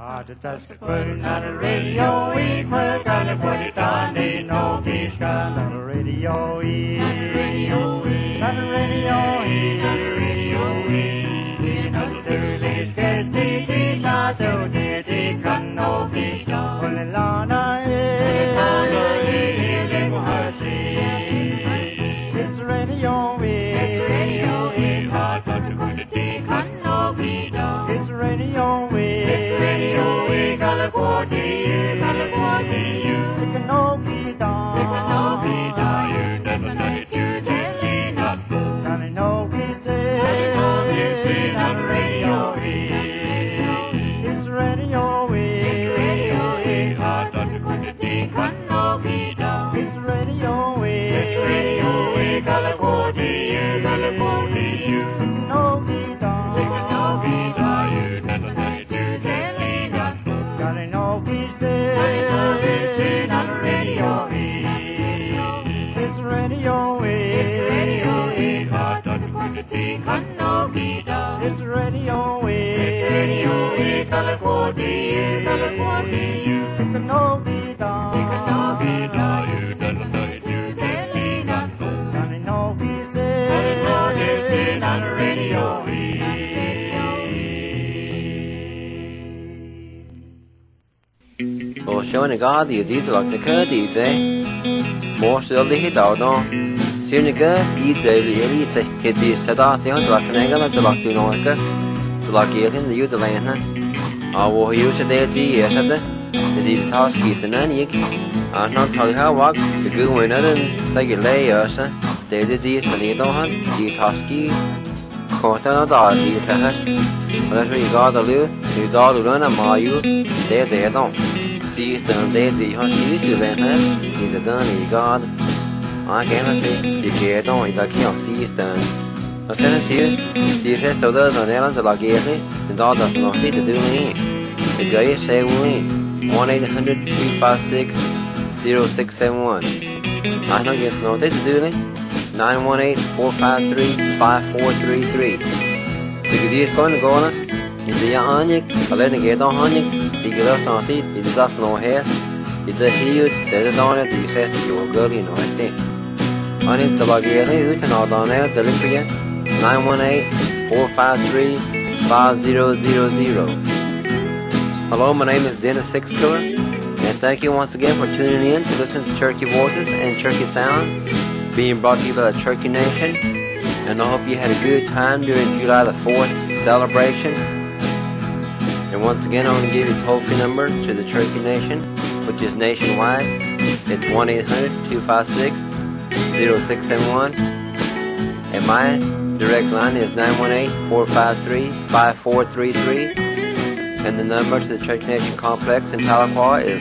Just putting on the radio, we put on the Politani, no Bisca, on the radio, on the radio, on the radio, we not do this, guess the guitar, do the can no Bisca, Polilana, it's radio, it's radio, hard to put the can no Bisca, it's radio, California, you can no be done. You never know it's you telling us. Can I know it's there? On the radio, it's radio, hard to put the thing can no be done. It's radio, California, you can no be done. You can no be done. You never know it's you telling us. Can I know it's there? On the radio, it's radio, hard to put the thing can no be done. It's radio, California, you can no be done. You can no be done. You never know it's you telling us. Can I know it's there? On the radio, Or showing a god, you did like the cur DJ. More still the hit out on. Soon a girl, you daily elite, hit these to that, the other like an angle to like you know, to like you in the youth of land. I will use today at the years at the these task keep the nanny. I'm not telling how walk the good winner and like a layer, sir. They did these and you don't hunt, the tasky. Caught another, you tell us. But as you got a little, you got to learn a mile, they don't. Sistern Daisy har skrivit den här inte den I God. I can't say you get on I can't sistern. Och sen ser det ses då där när han så lagar det. Det då då nog det du ni. Det gör sig vi 1-800-256-0671. I know you know det du ni. 918-453-5433. Det är skåne gåna. Det är Annik, eller det går Annik. Det går så att det är så här. Det är helt det då när det ses ju går in och det. Annik så lagar det utan att då när det ligger 918-453-5000. Hello, my name is Dennis Sixkiller, and thank you once again for tuning in to listen to Cherokee Voices and Cherokee Sounds, being brought to you by the Cherokee Nation. And I hope you had a good time during July the 4th celebration. And once again, I want to give you a toll-free number to the Cherokee Nation, which is nationwide. It's 1-800-256-0671. And my direct line is 918-453-5433. And the number to the Cherokee Nation Complex in Tahlequah is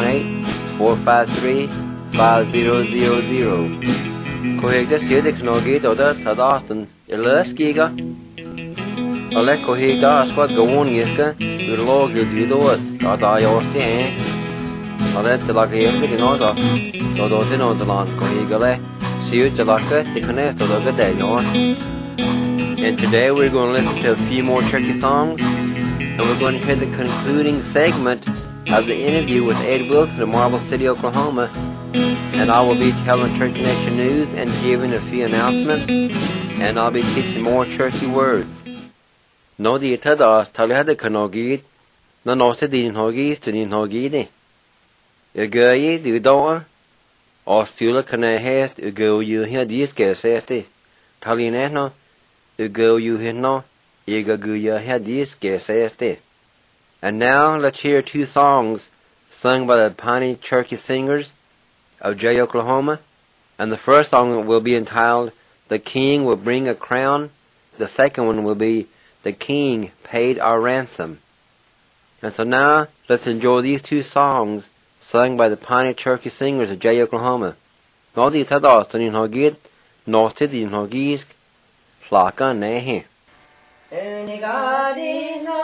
918-453-5000. Koheg just here the Knogi or the Tadaston, Eleskiga. Ole koheg da squad go on yeska, your log you do it, Tada Yosti, Ole to like a young order, Dodo Dino the land kohegale, see you to like it, the connect to the day, And today we're going to listen to a few more Cherokee songs, and we're going to hear the concluding segment of the interview with Ed Wilson of Marble City, Oklahoma. And I will be telling Cherokee Nation news and giving a few announcements, and I'll be teaching more Cherokee words. No di tada talihada kanogid, no nosta din hogis to din hogidi. Ugayi du doa, ostula kanahest ugo you here diske sesti. Talinehno, ugo you hino, igagu ya here diske sesti. And now let's hear two songs sung by the Pawnee Cherokee singers of Jay, Oklahoma. And the first song will be entitled, The King Will Bring a Crown. The second one will be, The King Paid Our Ransom. And so now, let's enjoy these two songs sung by the Pawnee Cherokee singers of Jay, Oklahoma. Nodi tadas tanin hogid, noti din hogisk, flaka nehe. Unigadino,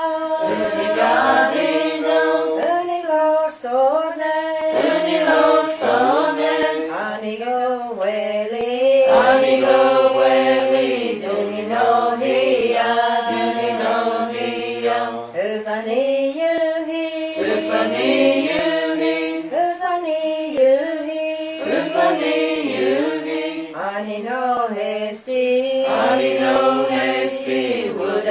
unilo sone, anigo weli, unino hiya, ufani yuhi,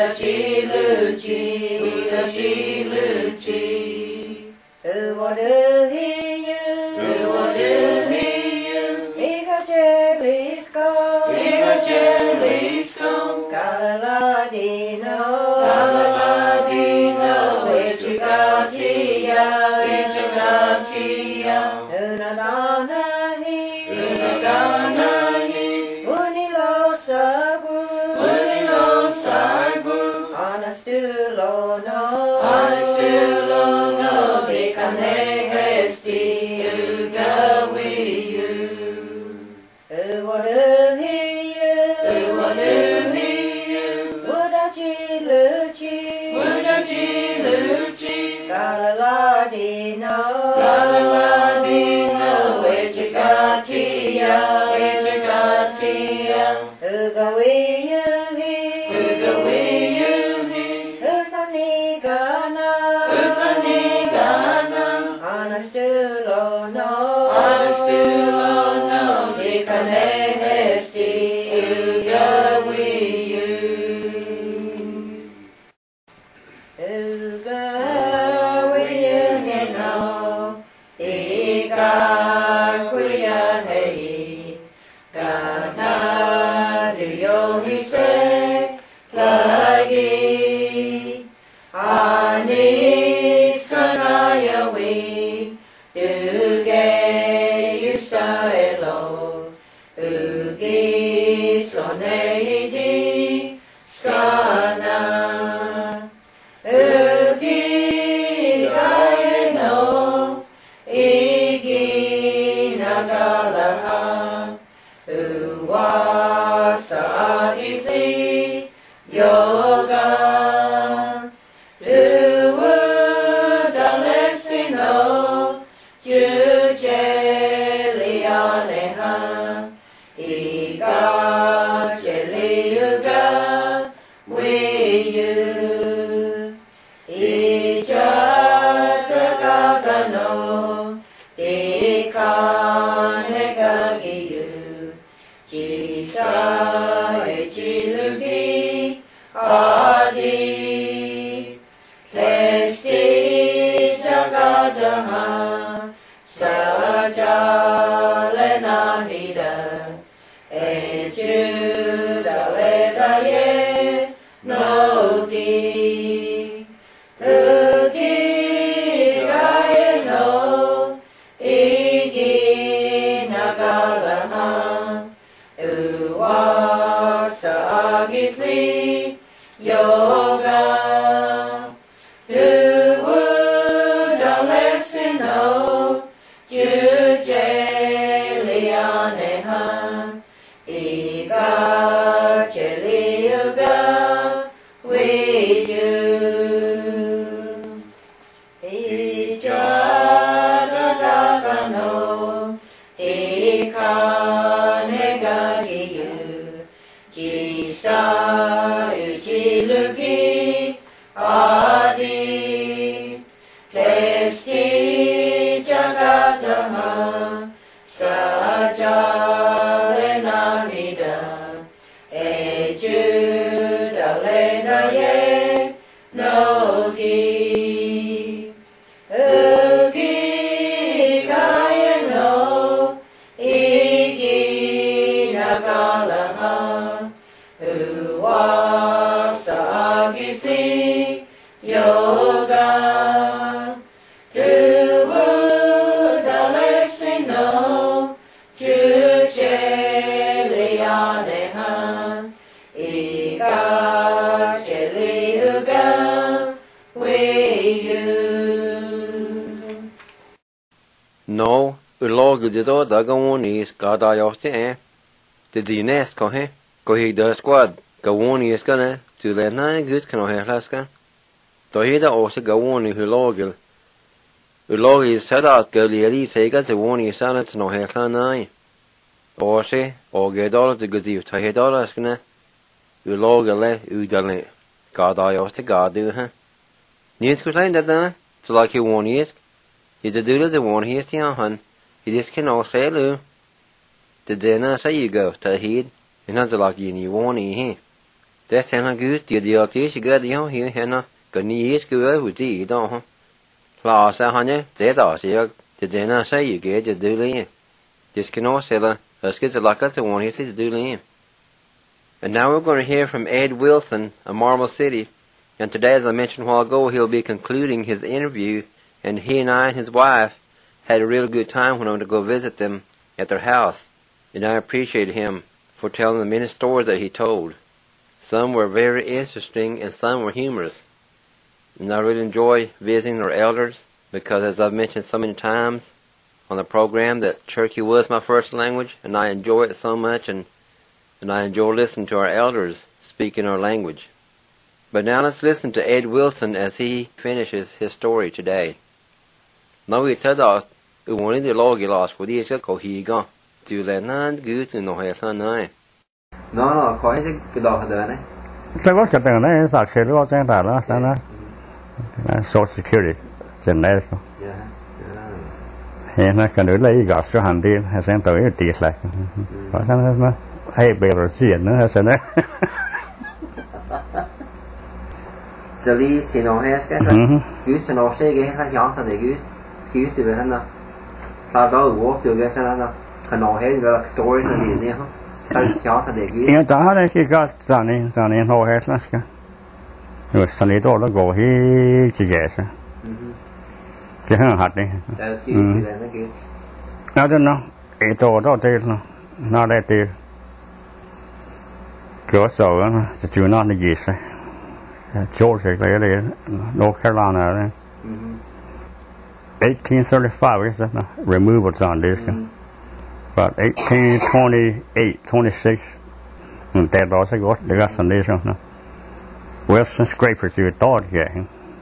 No, ulog jito dagawunis kada yosti the dinest kohe kohi the squad gawunis kana to the na good kano hehlaska to hida ose gawuni hulogil ulogi sadat galieri sega the woni sanat no hehlana ose ogedol the gudi to hedolas kana ulogale udale kada yosti gadu ha niet kutain da to like you wonis is the dude the one he is the han he just can all say lu the dinner say you go to heed and not like you want he Thế xem là cứ điều tí chỉ cái điều hiểu hết nó cái ní cứ cái gì đó ha là sao họ nhé dễ đó chỉ dễ là sai gì cái chỉ đưa lên chỉ cái nó sẽ là cái là cái one he says đưa lên. And now we're going to hear from Ed Wilson of Marble City, and today, as I mentioned a while ago, he'll be concluding his interview, and he and I and his wife had a real good time when I went to go visit them at their house, and I appreciate him for telling the many stories that he told. Some were very interesting and some were humorous. And I really enjoy visiting our elders because, as I've mentioned so many times on the program, that Cherokee was my first language, and I enjoy it so much, and I enjoy listening to our elders speak in our language. But now let's listen to Ed Wilson as he finishes his story today. Now we tell us, we want to log it lost for the age of Kohiga. To let none go to no hair son. No, quite the dog there. Cái đó cái này nó sạc xe nó trên đài nó sao nó Social Security trên đây không? Hiện nay cái nữa lấy gọt số hàng tiền hay sang tới tiền lại, có sao nó hay bề rồi chuyện nữa hay sao đấy? Giờ đi thì nó hết cái cứ cho nó xe cái khác nhỏ sao để cứ thì về thân nào, sau đó work từ cái sao nào, cái nó hết cái story là gì nhỉ không? Cháu thật để cứ. Hiện tại đây khi có giờ này hồ hết lắm cả. Rồi sau này tôi nó gọi chỉ dễ sao? Cái hàng hạt này. Nó đó cái tôi đó thì nó đây thì cửa sổ nó chỉ nó là gì sao? Georgia đây đây North Carolina đây. 1835 is that removals on this. About 1828, 26, and that also got the gas on this one. Wilson scrapers you thought again.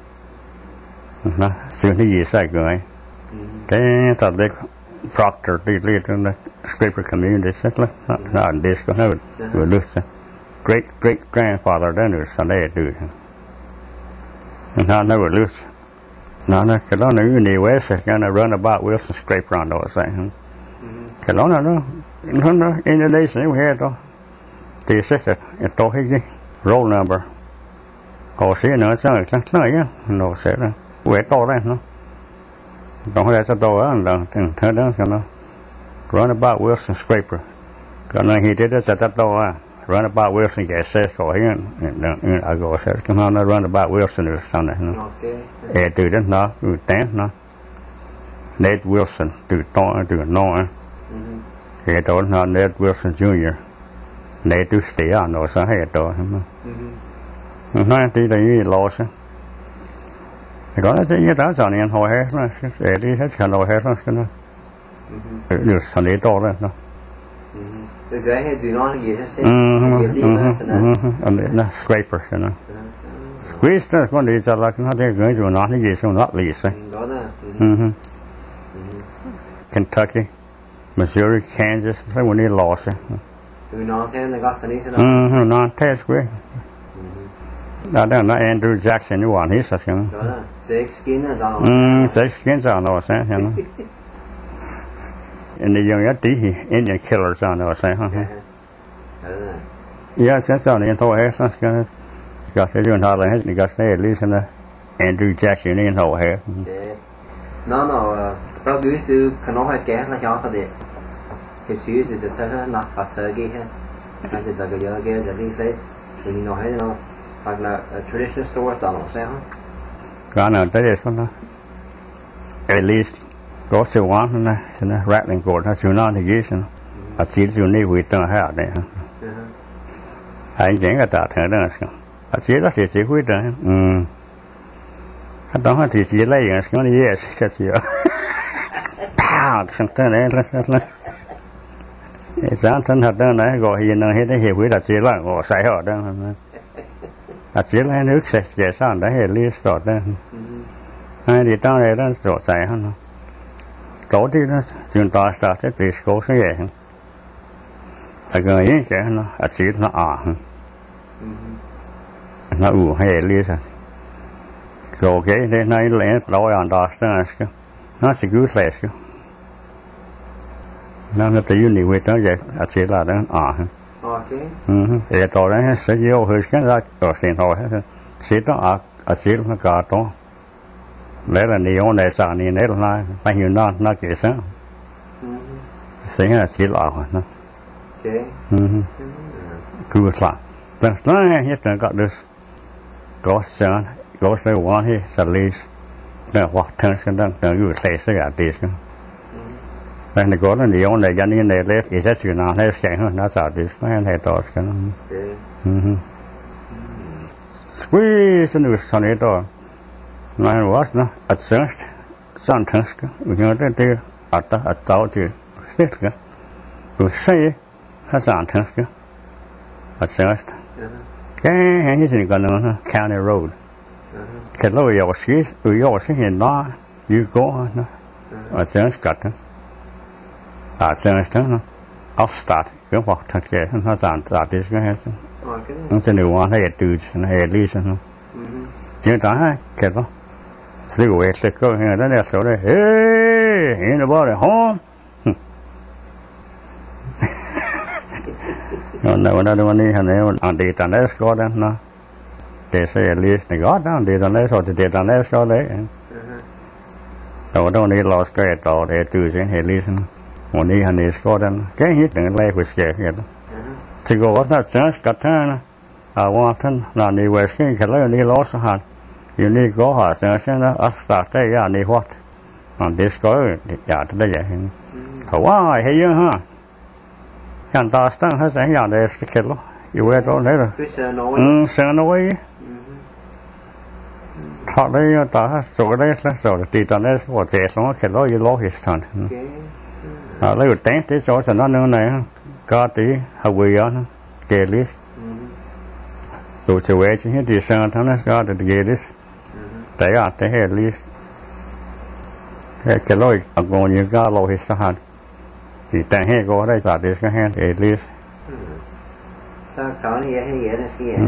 Soon he is like going. Then that the proctor did lead in the scraper community settler. Not this go no lose. Great grandfather then was Sunday do. And I never lose. No, cái đó nữ nhiều quá sẽ gonna run about Wilson scraper on those things. Cái đó là nó Indonesia we had đó thì sẽ to cái gì roll number họ sẽ nữa sao chắc nói á nó sẽ là quét to đấy nó còn lại sao to á là thế đó sao nó run about Wilson scraper cái này he did it at to á run about Wilson get says có hiện I go says come on run about Wilson or something nó từ đó nó tán nó Nate Wilson từ no cái đó là Nate Wilson Jr. Nate to stay on nó sao hay đó nó thì đây lo sao có nó sẽ như đó cho nên hồi hết nó sẽ đi hết cả hồi hết nó cái nó được sau này to rồi nó cái hay gì nó gì hết nó scraper nó squeeze nó con đi cho là nó để cái chỗ nó gì xong nó lì sao đó là Kentucky, Missouri, Kansas, thế when they lost it. Nó thế là có gì sao? Nó thế square. Đó là Andrew Jackson you want his sao? Đó là Jake Skin là sao? Jake Skin sao nó sao hả? And the young Indian killers on nó sao hả? Yeah, that's all the info here. That's good. Got to do another hết, got to at least in the Andrew Jackson in whole here. Nó tao cứ từ cái nó hay kén là cho tao để cái xíu thìจะใช้nó phát thời kia ha anhจะcái giờ kiaจะđi lấy thì mình nói nó hoặc là traditional stores tao nó sao Cái nào tới đây con nó at least có sự quán nó xin nó rattling gold nó chịu nó thì gì xin nó chỉ chịu này với tao hay ở đây ha anh chẳng cái tạ thế đó là chỉ đó thì chỉ với tao cái đó thì chỉ lấy cái nó gì sẽ chỉ sang tới này là sáng thân thật đó này gọi hiện nay hết hiểu với là chỉ là gọi sai họ đó là chỉ là nước sạch để sao đấy hệ list đó hai thì tao này đó rồi sai hơn tối thì nó chúng ta start cái base course như vậy là người ấy sẽ nó chỉ nó nó hệ list rồi cái này lấy lối on đó nó sẽ cứ nó tự nhiên nhiều người tới vậy chỉ là đó e to đấy sẽ nhiều hơi cái ra ở sen thôi sẽ đó à sẽ nó cả to lấy là nhiều này sang này lấy là bao nhiêu nó kể sáng sẽ là chỉ là nó cứ là但是那也真个的搞啥搞啥玩意是类似那话听是等有类似呀的是但是讲你用来人家来来一些去拿来想那咋的那太多是所以是那个上来到那我是呢啊真是上城市我觉得这啊早就是这个有谁他上城市啊真是cái hay gì còn nữa county road cái lối yếu sĩ hiện đó như có nó ở trên cắt à trên nó offstart cái hoặc thật cái nó giảm đi cái hết nó trên đường hoa hay từ nó hay đi xong nó nhưng ta cái đó sự việc sẽ có cái đó là số đấy hey nó bảo là home nó đi hành này anh đi tận đấy có đó nó để xe list này gót đó đi tận đấy rồi thì đi tận đấy có đấy rồi đó đi lost cái tàu để từ trên hệ list một đi hành này có đó cái hết đừng lấy của xe cái đó thì có nó sẽ cắt ra à qua thân là đi về cái lấy đi lost hạt you đi có hạt sẽ nó start cái ya đi what on this có ya tới đây vậy wow hay ha kan ta stang ha sang ya de skelo you we to le sang no way thọ đây ta so đây là so ti ta le so te so ke lo you lo his tan à lấy cái tén thế cho nó này ca tí hậu quy á kê list rồi chiều về chỉ đi sang thằng nó ra được kê list tại à tại hệ list cái lối ở ngồi như ca lo his tan thì tại hệ có đây là cái hệ list sao cháu này hay ghé là gì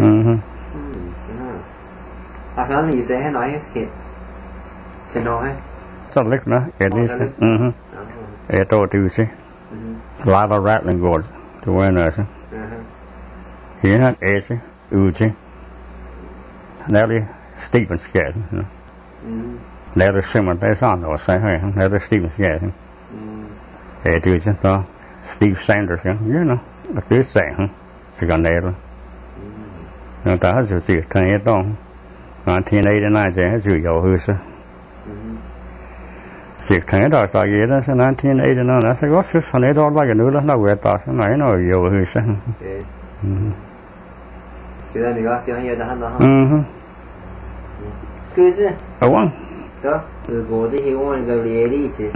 à cháu này dễ hay nói hết chỉ nói sao lịch nữa hệ list hệ to từ chứ lava rattling gold to win us here not is uji Nelly Stephen scared Nelly Simon there's on or say hey Nelly Stephen scared hey to just Steve Sanders you know a good thing chỉ còn Nelly người ta hết sự chỉ thằng ấy đó 1989 sẽ chịu dầu hư sao chỉ thằng đó tại vì đó là 1989 nó sẽ có sự thằng đó là cái nữa nó về tao sẽ nói nó dầu hư sao cái đó thì có cái hay đó đó cứ chứ vâng đó từ cổ thì hiểu mình cái gì đi chứ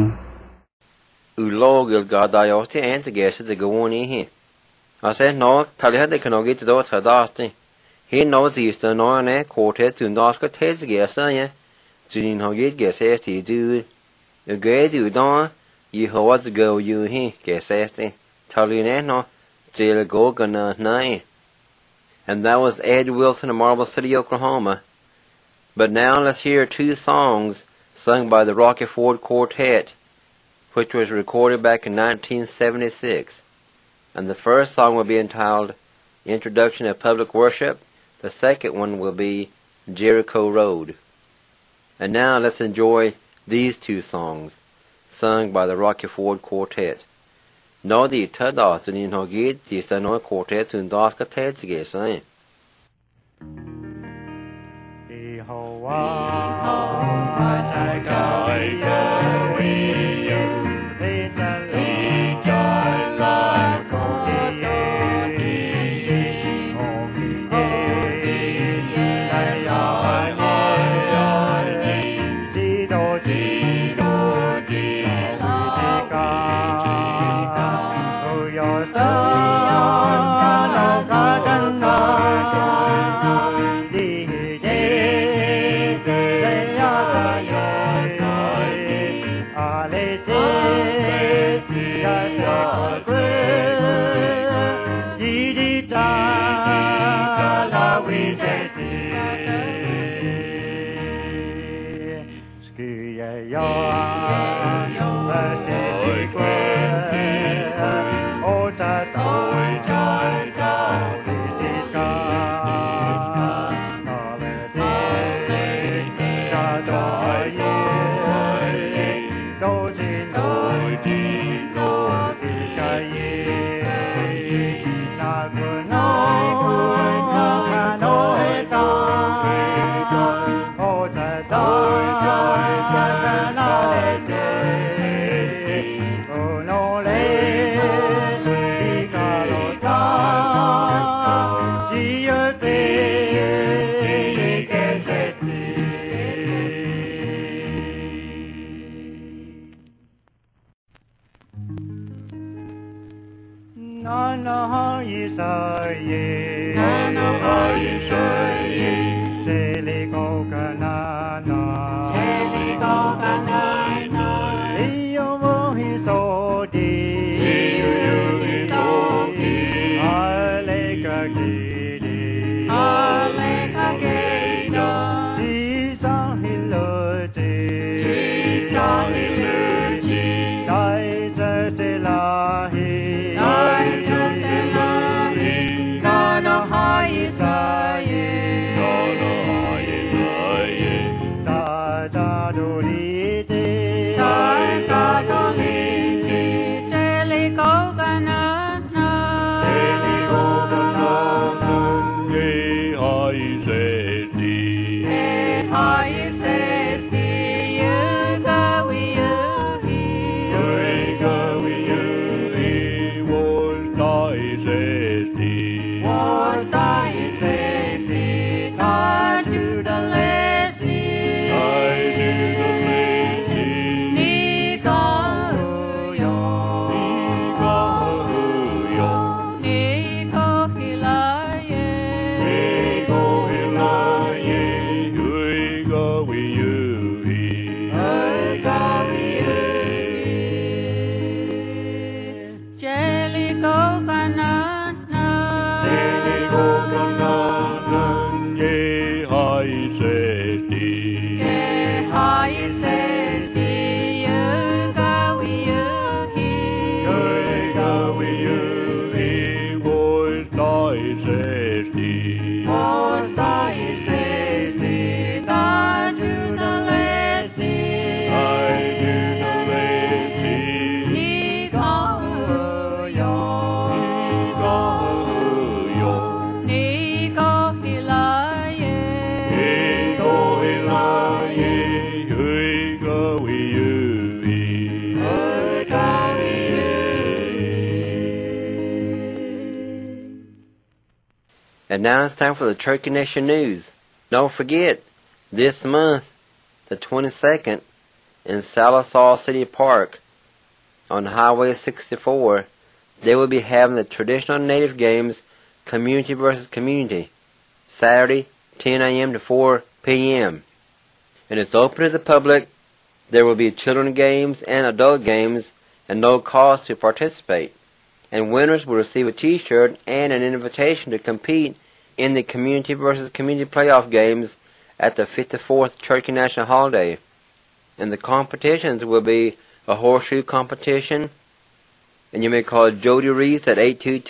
lo gil gada yo ti ent gese de goni hi ase no thali hade kno git do thada sti hi no zista no ne kote tundas ka tez gese ye jin ho git gese sti du the gay du don yi ho what's go you hi gese sti thali ne no jail go gonna nai. And that was Ed Wilson of Marble City, Oklahoma. But now let's hear two songs sung by the Rocky Ford Quartet, which was recorded back in 1976. And the first song will be entitled Introduction of Public Worship. The second one will be Jericho Road. And now let's enjoy these two songs, sung by the Rocky Ford Quartet. Nó đi thơ đó cho nên họ ghét thì sẽ nói cổ thế thường đó có thế gì ghét sao And now it's time for the Turkey Nation News. Don't forget, this month, the 22nd, in Sallisaw City Park on Highway 64, they will be having the traditional native games, Community versus Community, Saturday, 10 a.m. to 4 p.m. And it's open to the public. There will be children games and adult games, and no cost to participate. And winners will receive a t-shirt and an invitation to compete in the Community versus Community playoff games at the 54th Turkey National Holiday. And the competitions will be a horseshoe competition, and you may call Jody Reese at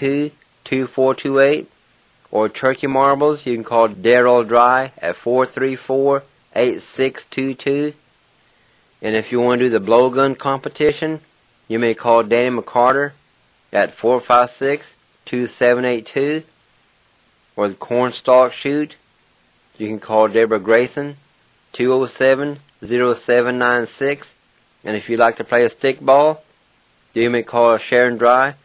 822-2428, or turkey marbles, you can call Darrell Dry at 434-8622. And if you want to do the blowgun competition, you may call Danny McCarter at 456-2782. Or the cornstalk shoot, you can call Deborah Grayson, 207-0796. And if you'd like to play a stickball, you may call Sharon Dry,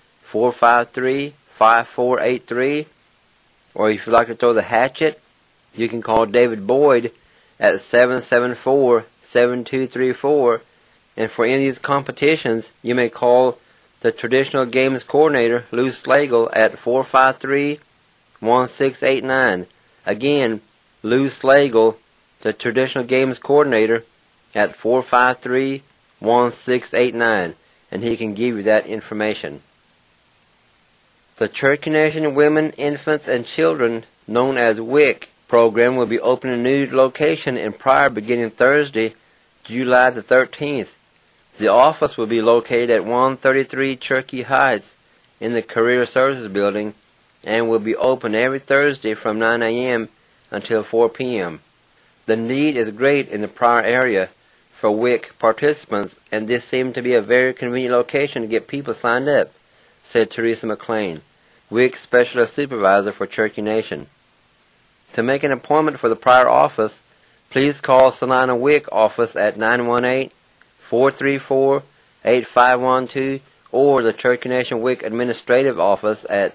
453-5483. Or if you'd like to throw the hatchet, you can call David Boyd at 774-7234. And for any of these competitions, you may call the Traditional Games Coordinator, Lou Slagle, at 453-1689. Again, Lou Slagle, the Traditional Games Coordinator, at 453-1689, and he can give you that information. The Turkey Nation Women, Infants, and Children, known as WIC, program will be opening a new location in Pryor beginning Thursday, July the 13th. The office will be located at 133 Cherokee Heights in the Career Services Building, and will be open every Thursday from 9 a.m. until 4 p.m. The need is great in the Pryor area for WIC participants, and this seemed to be a very convenient location to get people signed up, said Teresa McLean, WIC Specialist Supervisor for Cherokee Nation. To make an appointment for the Pryor office, please call Salina WIC office at 918-434-8512 or the Cherokee Nation WIC Administrative Office at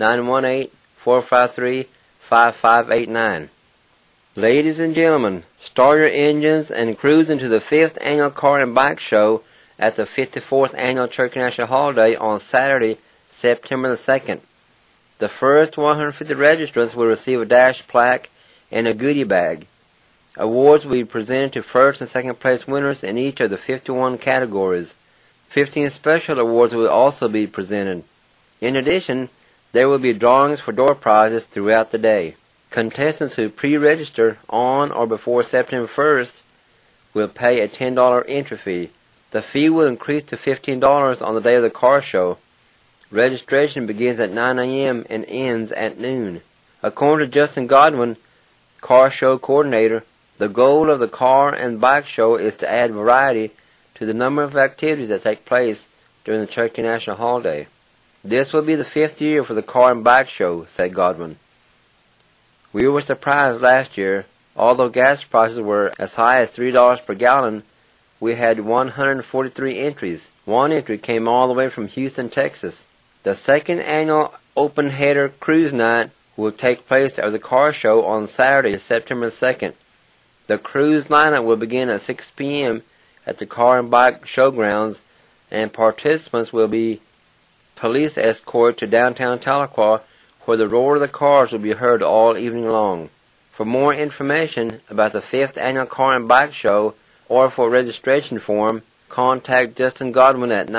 918-453-5589. Ladies and gentlemen, start your engines and cruise into the 5th Annual Car and Bike Show at the 54th Annual Cherokee National Holiday on Saturday, September the 2nd. The first 150 registrants will receive a dash plaque and a goodie bag. Awards will be presented to first and second place winners in each of the 51 categories. 15 special awards will also be presented. In addition, there will be drawings for door prizes throughout the day. Contestants who pre-register on or before September 1st will pay a $10 entry fee. The fee will increase to $15 on the day of the car show. Registration begins at 9 a.m. and ends at noon. According to Justin Godwin, car show coordinator, the goal of the car and bike show is to add variety to the number of activities that take place during the Cherokee National Holiday. This will be the 5th year for the car and bike show, said Godwin. We were surprised last year. although gas prices were as high as $3 per gallon, we had 143 entries. One entry came all the way from Houston, Texas. The second annual Open Header Cruise Night will take place at the car show on Saturday, September 2nd. The cruise lineup will begin at 6 p.m. at the Car and Bike Showgrounds, and participants will be police escort to downtown Tahlequah, where the roar of the cars will be heard all evening long. For more information about the 5th Annual Car and Bike Show, or for a registration form, contact Justin Godwin at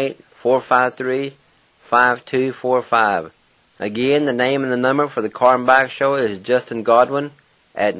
918-453-5245. Again, the name and the number for the Car and Bike Show is Justin Godwin at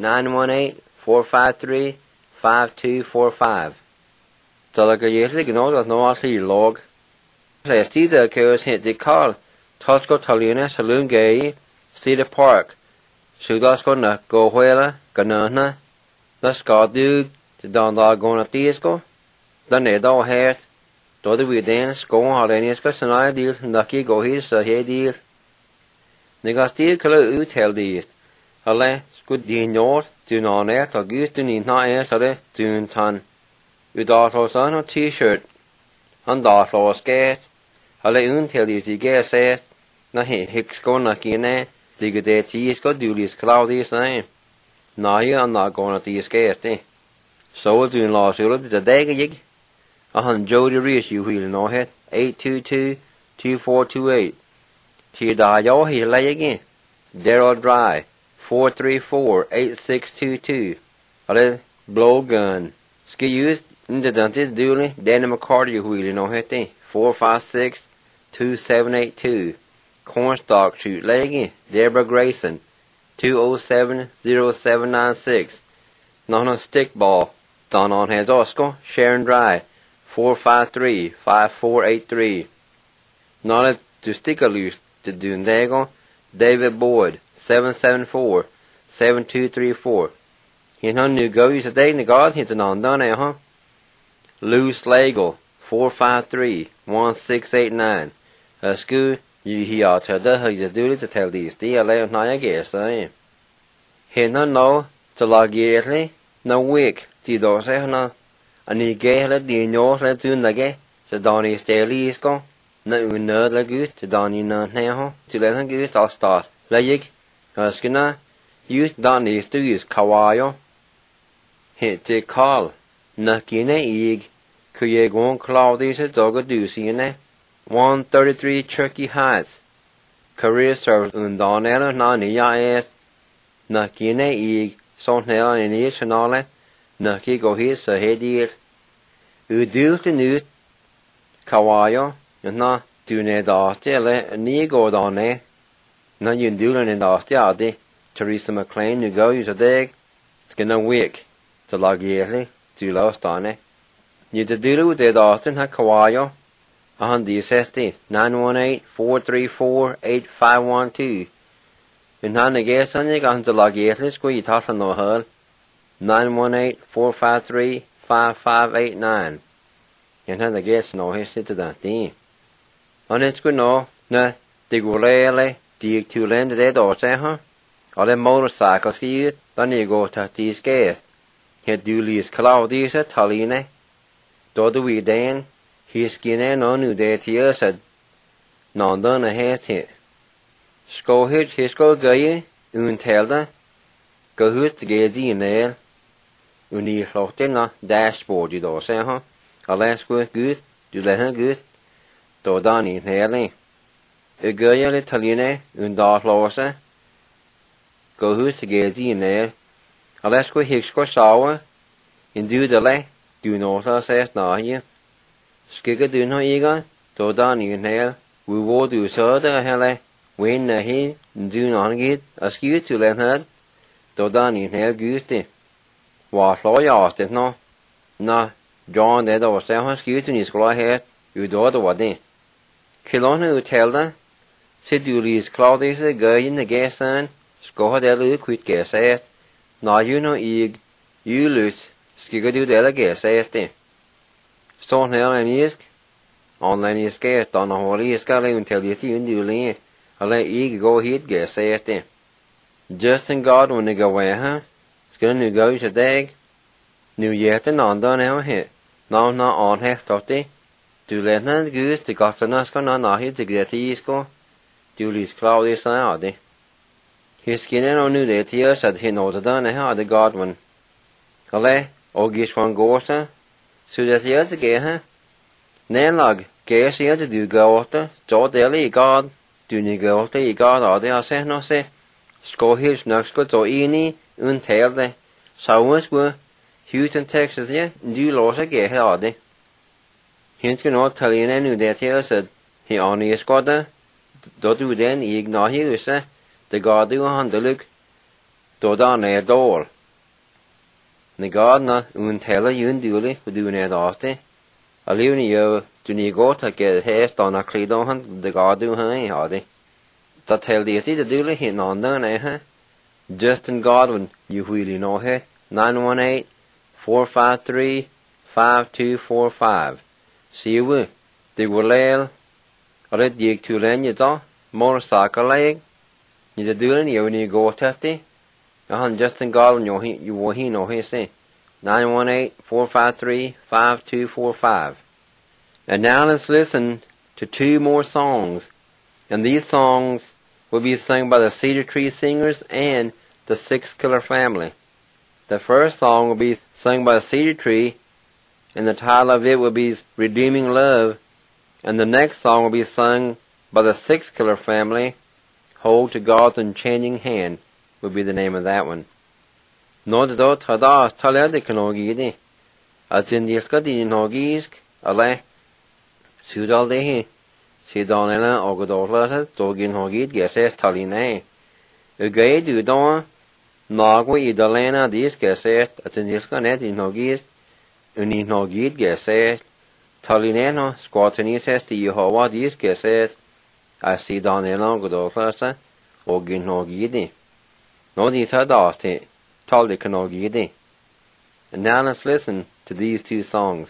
918-453-5245. Talaga yetli gnod no atli log. Stida kers hit the call. Tosco Talina Saloon Gay, Cedar Park. Sudasco na go huela, ganana. The Scadu, the Don Lagona Tisco. The Nedo Hert. Do the we dance, go on Halleniska, Sanai deal, Nucky go his, he deal. Negastil Kala Utel deal. Alle, Scud Dinor, Dunaner, Augustin in Naesare, Duntan. Udartlos on a t-shirt. Andartlos skate. Alle until you get says. Na hicks go nucky in there. The good day cheese go do this cloudy same. Now I'm not going to the skate, eh? So doing last year, the day gig. Jody Reese, you wheel no head. 822-2428. Tea die yo, he lay again. Darrell Dry. 434-8622. Alle blow gun. Ski used in the dentist duly. Danny McCarty, you wheel no head, eh? 456-2782. Cornstalk shoot leggy. Deborah Grayson. 207-0796. Not on stickball. Don on hands Oscar. Sharon Dry. 453-5483. Not to stick a loose to Dundago. David Boyd. 774-7234. He's not new go you today, the God, he's an undone, huh? Lou Slagle. 453-1689. School, you hear to the who just do it to tell these dear lay I guess, eh? He no know to log yearly, no week, see those no. And he gave let the no let soon again, so Donny Staley is go. No nerd good to Donny none now, to let him good or start. Layig, Skina, you Donny to use Kawayo. Hit the call, Nakina Eeg. Could ye go on Claudius a dog a doozy in there? 133 Turkey Heights. Career service Undonella Nani Yaes. Nakine Eeg, Sonella in each and all that. Naki go his a head ear. Do the news Kawayo, and not do ne dastele, and ye go down there. Now you do in the Teresa McLean, you go use a day. Skin a week. To log yearly, do lost on it. You to do the Austin ha Kawayo. On the SSD 918-434-8512. In hand the guess on you got to log yearly, squee you toss on no hull. 918-453-5589. In hand the guess no his sit to that thing. On it's good no, na, dig really, dig to land the door, say, huh? All the motorcycles ski, then you go to these gas. He do lease Claudius at Taline. Do the we dan, he skin no new day to you said. Non done a hat hit. Sko hit his go gay, untelda. Go hoot to get in there. Uni flocked in a dashboard, you do say, huh? Alas, good, do let her good. Do done in here. A girl at Taline, undar lose. Go hoot to get in there. Alas, go hicks go sour. In do the lay. Do not say now here. Skigger do no eager, do done in here. We will do so the hell. When he do not get a skew to let her. Do done in here goosey. Was law asked it no. Na, John dead or say her skew to his claw hair. You do the what day. Kilon who tell them. Said you lease Claudius a girl in the gas sun. Score the little quit gas ass. Now you know egg. You lose. Skigger do the guess, says they. Stone hell and isk. Online is scarce on the holy scully until you see you lean. I let egg go hit guess, says they. Just in God when they go away, huh? Skulle nu gå ut dag. Nu hjärtan andan är här. Na on här stotti. Du lämnar Gud till gatorna ska na hit till gretisko. Du lys Claudius ade. Hiskinen och nu det görs att hinåtadan är hade Godwin. Alle, och gish från gårta. Så det görs här. Närlag, ges jag du gåta. Så det i God. Du ni gåta i God ade jag säger nå se. Skohils nökskott så ini untällde. Sauens Houston, Texas, ja, du låser ge ade. Hinska nå talina nu det görs att he ani skåda. Då du den i gnahiusa. Det gav du handlug. Då dan är dål. När gadna untella junduli för du när daste. Aluni gör du ni går att ge häst och klido han det gav du han hade. Så tell det till du hin andan är här. Justin Godwin you really know her 918-453-5245. See you. Det går läl. Och det gick till länge då. Motorcycle. Ni det dulen jag ni går tätti. Jag han Justin Godwin you will he know he say 918-453-5245. And now let's listen to 2 more songs. And these songs will be sung by the Cedar Tree Singers and the Six Killer Family. The first song will be sung by the Cedar Tree, and the title of it will be Redeeming Love. And the next song will be sung by the Six Killer Family, Hold to God's Unchanging Hand will be the name of that one. Nådda tada talade kanogidi. As in diska di nogisk, ale. Sudal dehi. Sidanela ogodolasa dogin hogid geses taline. Ugay du don. Nagwa idalena dis geses as in diska net in nogis. Uni nogid geses. Talineno squatanises di Jehovah dis geses. As sidanela ogodolasa ogin hogidi. Nodi tadasti. Talde kanogidi. And now let's listen to these 2 songs.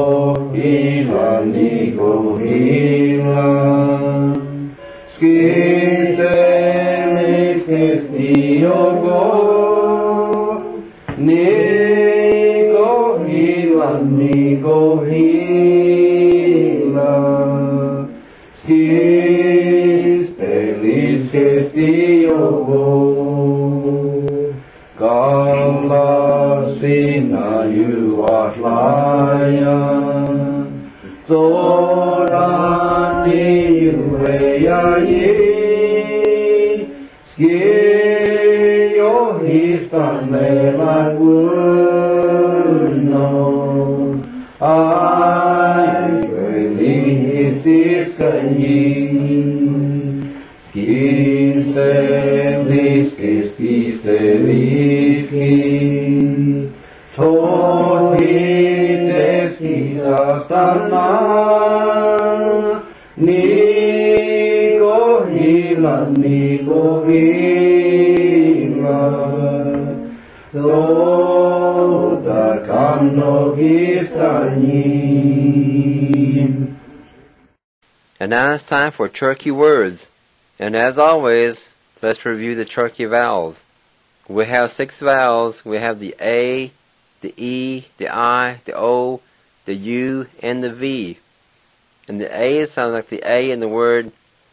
Ski And now it's time for Turkey words. And as always, let's review the Turkey vowels. We have 6 vowels. We have the A, the E, the I, the O, the U, and the V. And the A sounds like the A in the word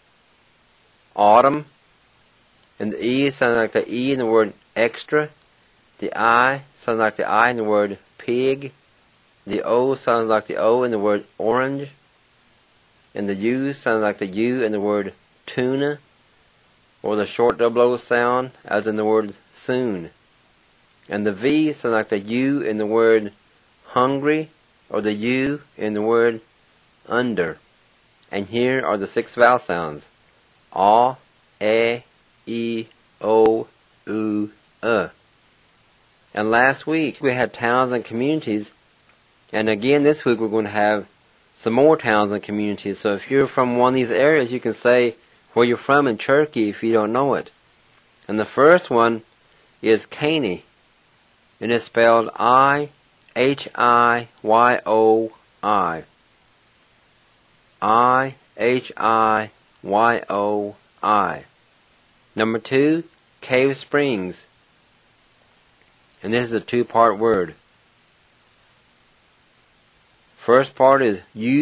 autumn. And the E sounds like the E in the word extra. The I sounds like the I in the word pig. The O sounds like the O in the word orange. And the U sounds like the U in the word tuna, or the short double O sound as in the word soon. And the V sounds like the U in the word hungry, or the U in the word under. And here are the 6 vowel sounds: A, E, O, U, And last week we had towns and communities, and again this week we're going to have some more towns and communities. So if you're from one of these areas, you can say where you're from in Turkey if you don't know it. And the first one is Caney, and it's spelled I-H-I-Y-O-I. I-H-I-Y-O-I. Number 2, Cave Springs, and this is a 2-part word. First part is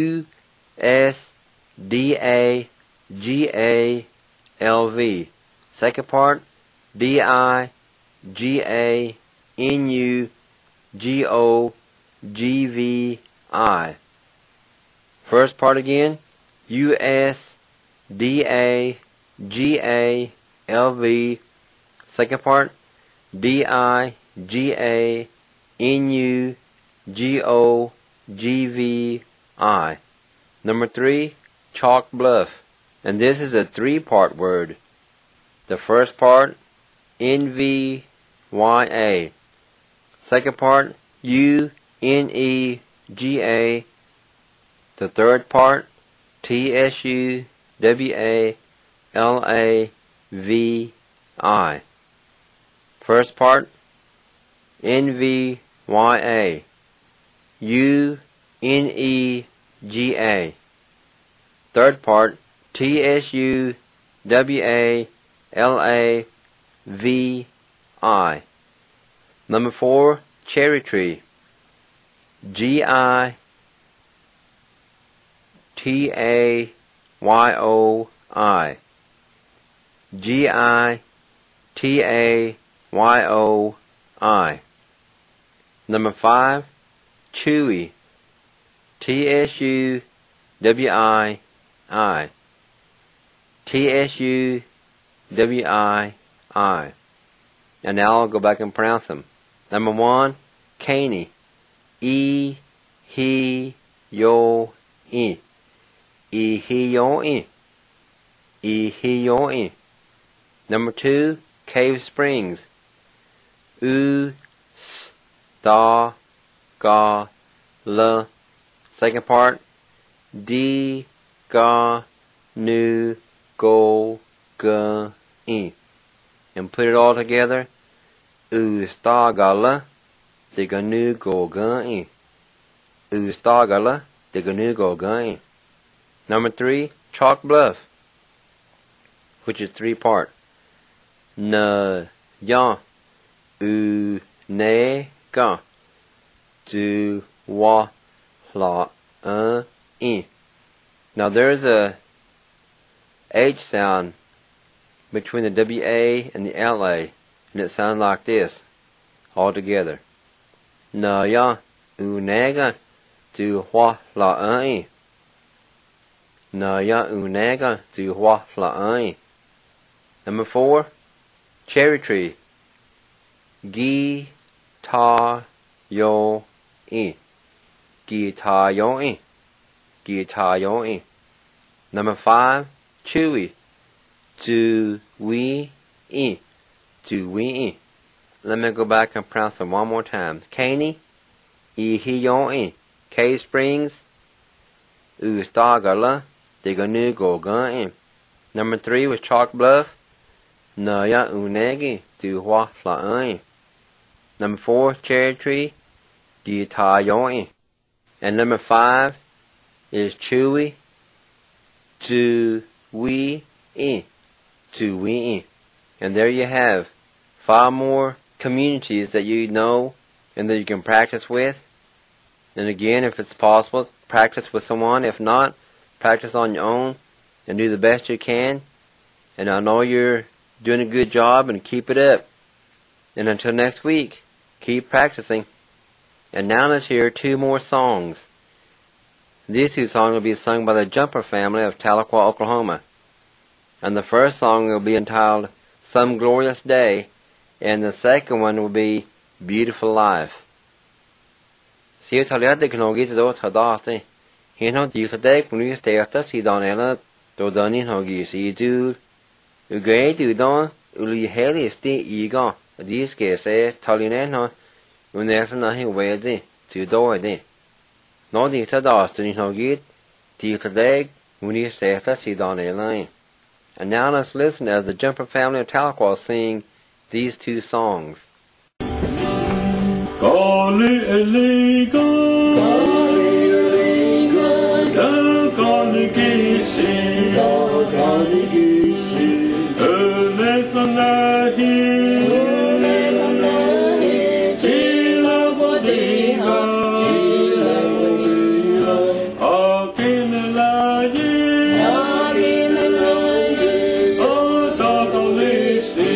U-S-D-A-G-A-L-V. Second part, D-I-G-A-N-U-G-O-G-V-I. First part again, U-S-D-A-G-A-L-V. Second part, D-I-G-A-N-U-G-O-G-V-I. Number 3, Chalk Bluff. And this is a 3-part word. The first part, N-V-Y-A. Second part, U-N-E-G-A. The third part, T-S-U-W-A-L-A-V-I. First part, N-V-Y-A. U-N-E-G-A. Third part, T-S-U-W-A-L-A-V-I. Number 4, Cherry Tree. G-I-T-A-Y-O-I. G-I-T-A-Y-O-I. Number 5, Chewy. T-S-U-W-I-I. T-S-U-W-I-I. And now I'll go back and pronounce them. Number 1, Caney. E-he-yo-e. E-he-yo-e. E-he-yo-e. Number 2, Cave Springs. U-s-da-ga-la. Second part, D-ga-nu-go-ga-e. And put it all together. U-sta-ga-la, di-ga-nu-go-ga-e. U-sta-ga-la, di-ga-nu-go-ga-e. Number 3, Chalk Bluff. which is 3-part. Na, ya, u, ne, ga. Du, wa, la, I. Now there's a H sound between the WA and the LA, and it sounds like this, all together. Na, ya, u, ne, ga. Du, wa, la, I. Na, ya, u, ne, ga. Du, wa, la, I. Number 4, cherry tree. Gi, ta, yo, I. Gi, ta, yo, I. Gi, ta, yo, I. Number 5, chewy. Du, we, I. Du, we, I. Let me go back and pronounce them one more time. Caney, I, hi, yo, I. Cave Springs, u, stagala, diga, nu, go, ga, I. Number 3 was Chalk Bluff. Na, ya, u, negi, du, wa, la, I. Number 4, cherry tree. Gi, ta, yo, I. And number 5 is chewy. Du, we, I. Du, we, I. And there you have 5 more communities that you know and that you can practice with. And again, if it's possible, practice with someone. If not, practice on your own and do the best you can. And I know you're doing a good job, and keep it up. And until next week, keep practicing. And now let's hear 2 more songs. These 2 songs will be sung by the Jumper family of Tahlequah, Oklahoma. And the first song will be entitled Some Glorious Day, and the second one will be Beautiful Life. Siêu thảo liệt được nói gì đó thật đó thế. Hiện họ chỉ thật đấy cũng như thế tất sĩ đó này là đồ đơn nên họ gì sĩ chứ. Ugei từ đó uli heli sti iga dis ke se talinen ha unex na hi wezi từ đó đi. Nó đi thật đó từ họ git thì thật đấy cũng như thế tất sĩ đó này lại. And now let's listen as the Jumper family of Tahlequah sing these 2 songs. Kali eliga, kali gisi, elefanahi, tila wadiha, akinelayi, odadolisti.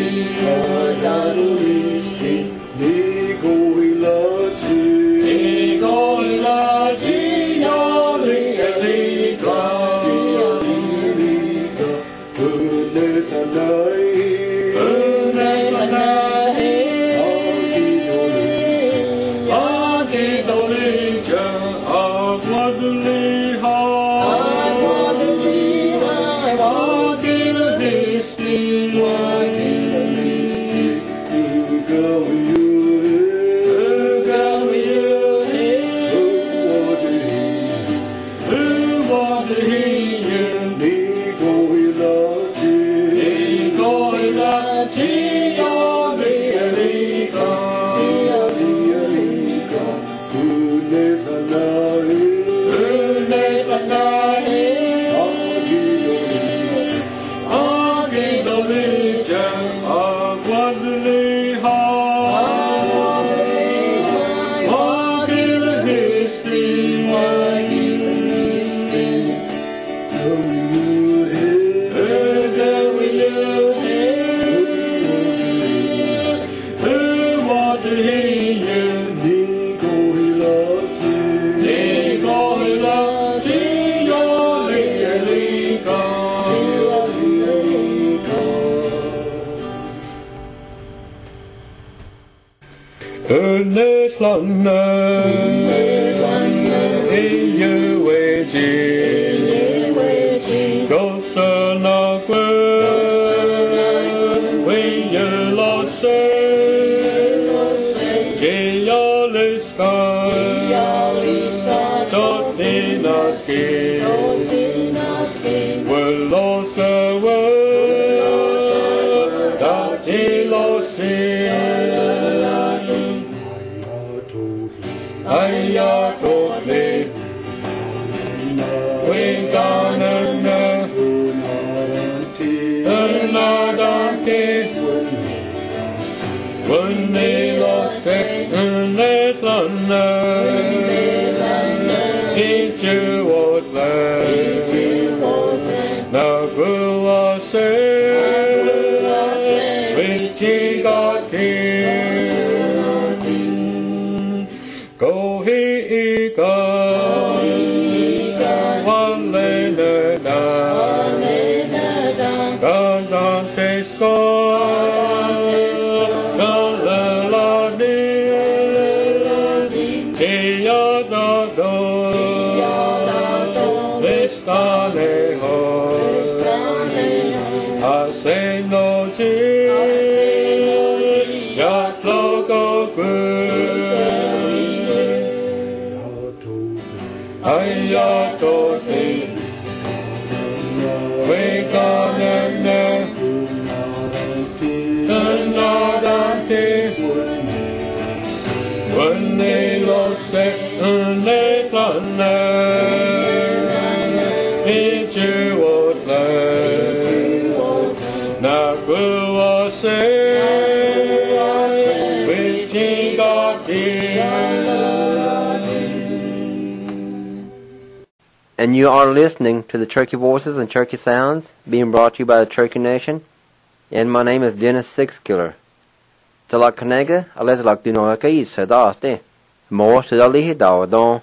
Dante, when they lost it in that London, each you would land, the Gula said, which he got here, go he go, one later down, God Dante's score, God la la dee, dia da do, Listane ho, I say no tea, ya logo I ya to thee, we gone and when they lost it in that London, each you would land, now who was it, which he got here. And you are listening to the Cherokee Voices and Cherokee Sounds, being brought to you by the Cherokee Nation. And my name is Dennis Sixkiller. Talak Kanega, Alesalak Dunoaka is Sadaste. More to the Lihi Dawadon.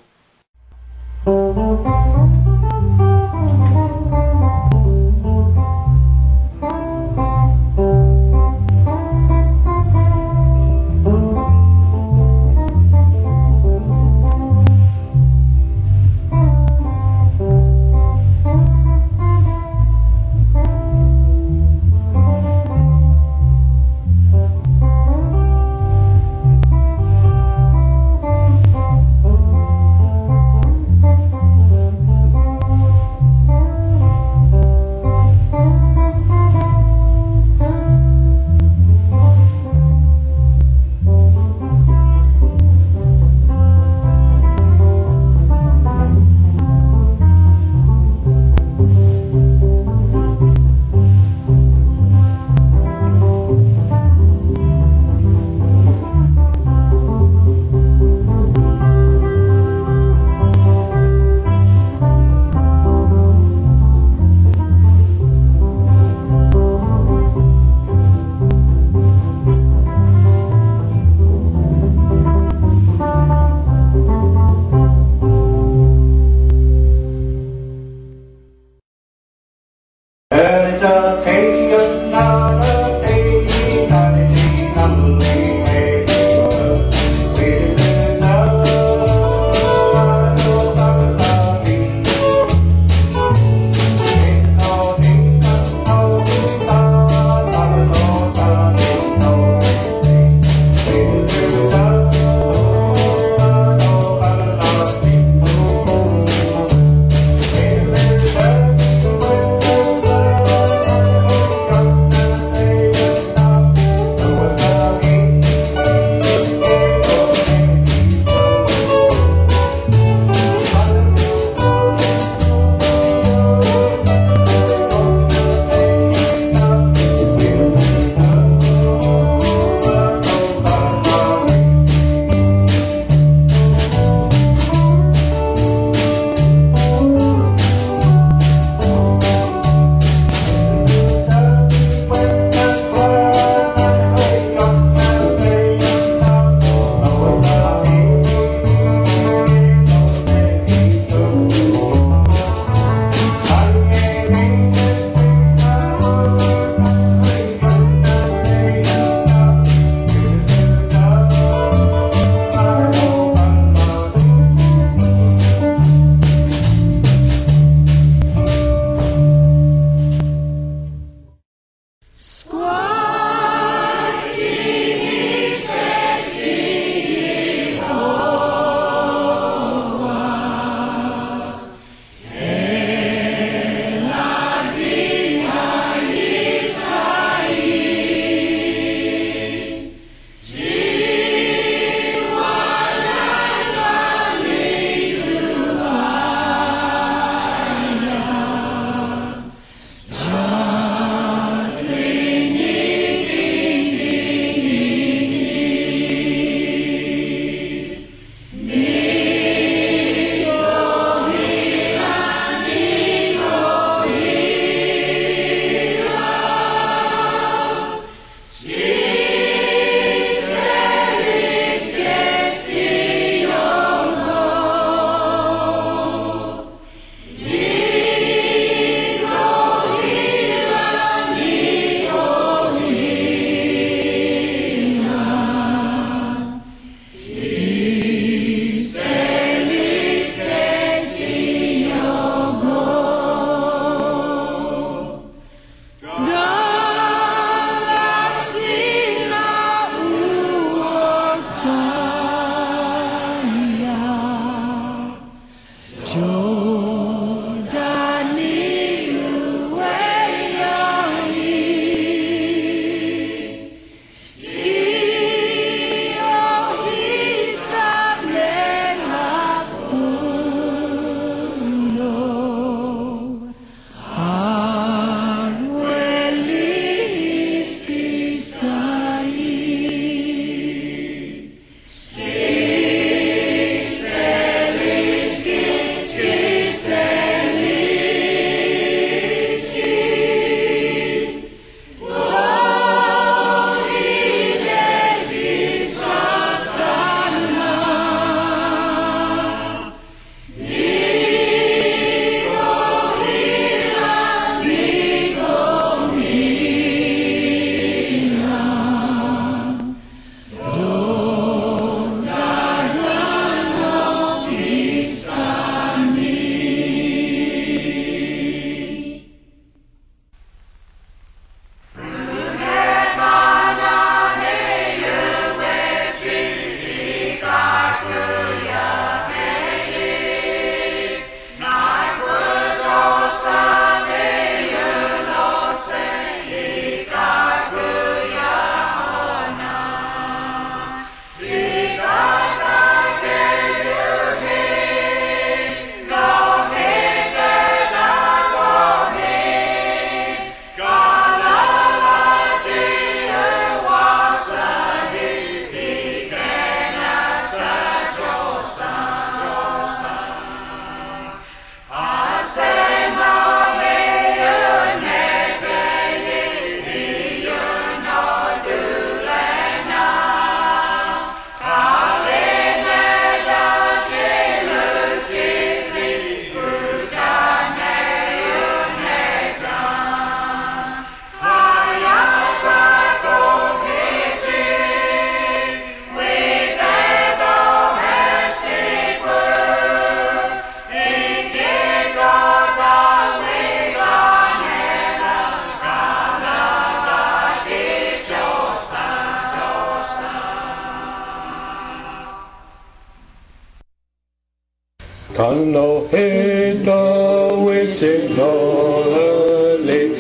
Kano heta wiche no le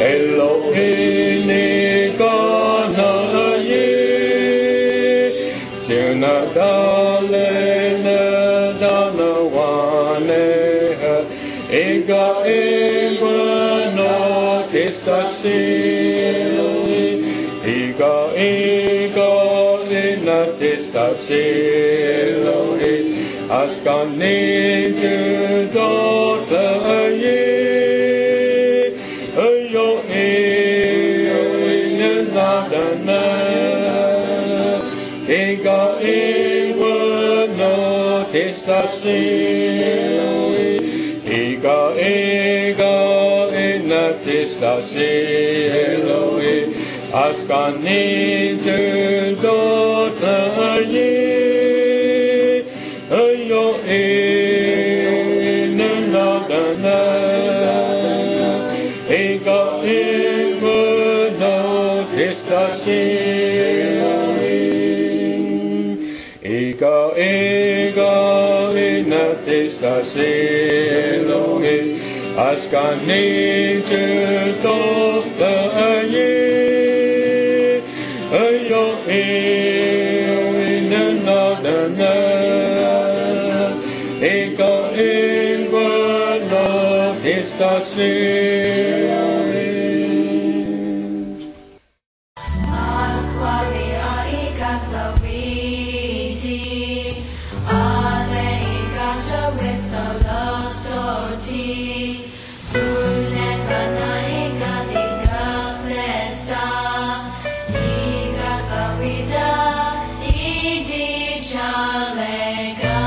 Elohim kana ye Jena dale na dana wane Ega ega no testasili Ega ina testasili Ascani to daughter ye, ayo in nadana, ega no testasi, ega in testasi, Ascani to daughter ye. Ayo in nadana, ega no testasi, ega in testasi, Ascani to daughter ye, ayo in nadana. Ega no testasi. Aswali aikatla witi, ale ikacha wista lostoti, unekana ikati gasesta, ikatla wita, idi chalega.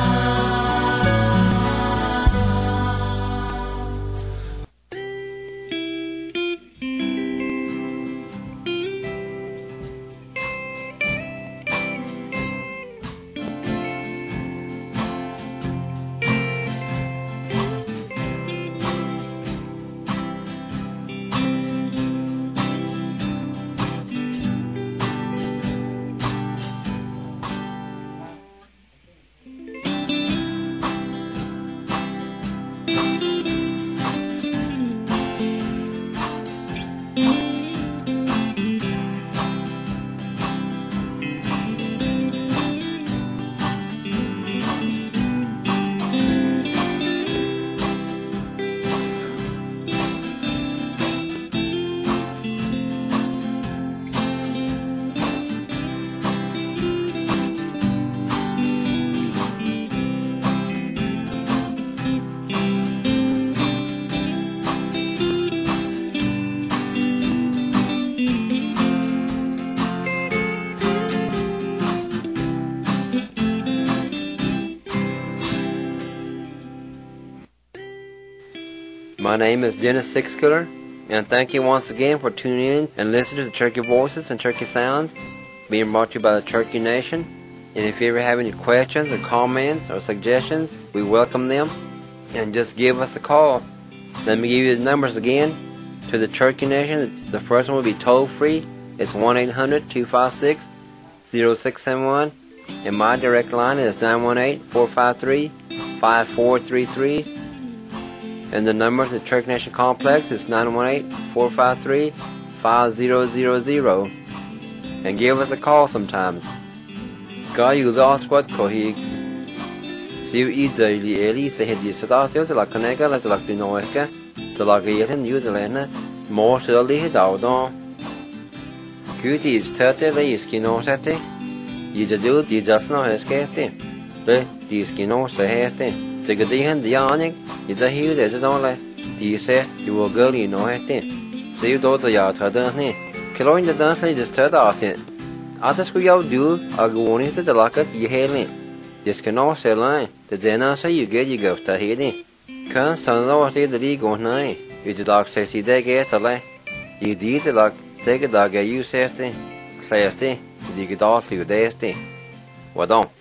My name is Dennis Sixkiller, and thank you once again for tuning in and listening to the Turkey Voices and Turkey Sounds being brought to you by the Turkey Nation. And if you ever have any questions or comments or suggestions, we welcome them. And just give us a call. Let me give you the numbers again to the Turkey Nation. The first one will be toll free. It's 1-800-256-0671. And my direct line is 918-453-5433. And the number to the Turkey Nation Complex is 918-453-5000. And give us a call sometimes. God, you lost what kohig. Siu I daily eli se hedi sadasio to la canega la to la pinoiska to la gaten you the lena more to the hidao. Cutie is 30 the iskino sete. You do the just no heskete. The iskino se heste. The gadihan the awning is a huge as it only. The says you will go you know hete. So you do the yard her done. Killing the dance just turn off it. Others who you do are going to the locket you hailing. This can all say line. The dinner say you get you go to heading. Can't son of the league on night. You the dog says you they get a lay. You did the lock, take a dog at you safety. Classy, you get off your dasty. What on?